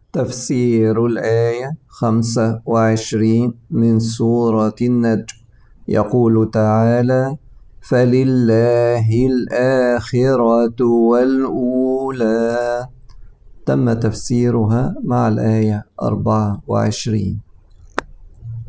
تفسير الآية 25 من سورة النجم. يقول تعالى: فلله الآخرة والأولى. تم تفسيرها مع الآية 24.